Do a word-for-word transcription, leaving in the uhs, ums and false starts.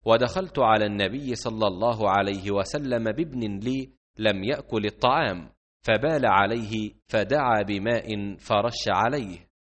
ودخلت على النبي صلى الله عليه وسلم بابن لي لم يأكل الطعام، فبال عليه فدعا بماء فرش عليه.